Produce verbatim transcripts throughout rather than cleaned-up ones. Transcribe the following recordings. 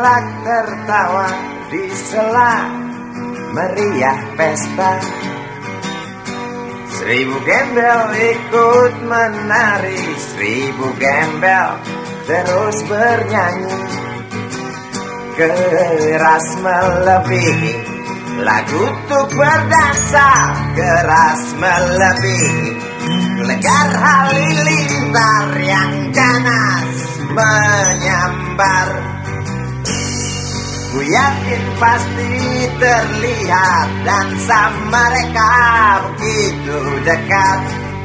gelak tertawa di sela meriah pesta. Seribu gembel ikut menari, seribu gembel terus bernyanyi. Keras melebihi lagu untuk berdansa, keras melebihi legar halilintar yang ganas menyambar. Ku yakin pasti terlihat dansa mereka begitu dekat.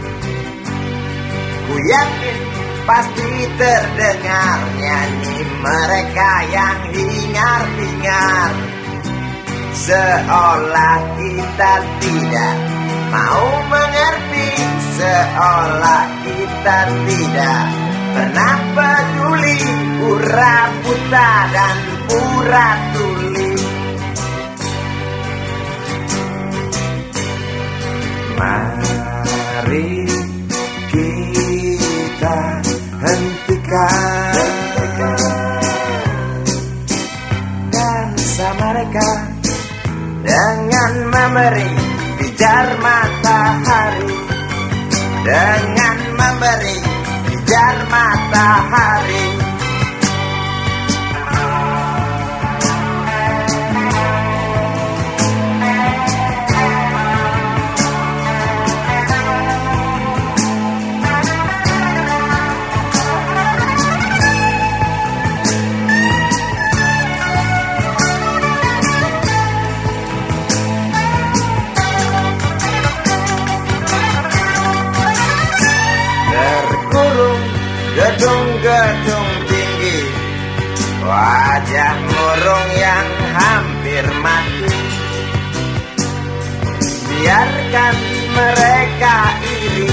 Ku yakin pasti terdengar nyanyi mereka yang hingar-bingar. Seolah kita tidak mau mengerti, seolah kita tidak pernah peduli, pura buta dan pura tuli. Mari kita hentikan dansa mereka dengan memberi pijar matahari, dengan memberi pijar matahari. Gedung-gedung tinggi, wajah murung yang hampir mati. Biarkan mereka iri,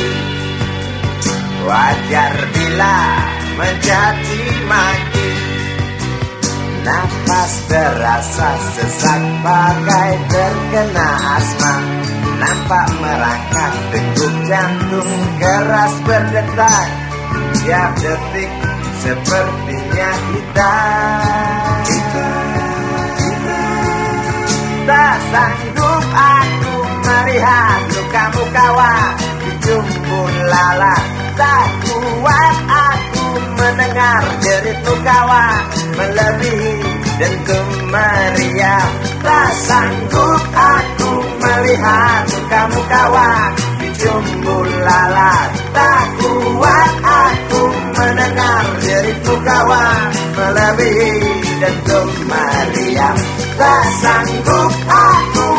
wajar bila mencaci maki. Nafas terasa sesak bagai terkena asma. Nampak merangkak degup jantung keras berdetak. Tiap detik sepertinya kita, kita, kita tak sanggup aku melihat lukamu kawan di jumpun lalat. Tak kuat aku mendengar jeritmu kawan melebihi dentum meriam. Tak sanggup aku melihat lukamu kawan di jumpun lalat. Tak kuat aku mendengar jeritmu kawan melebihi dentum meriam. Tak sanggup aku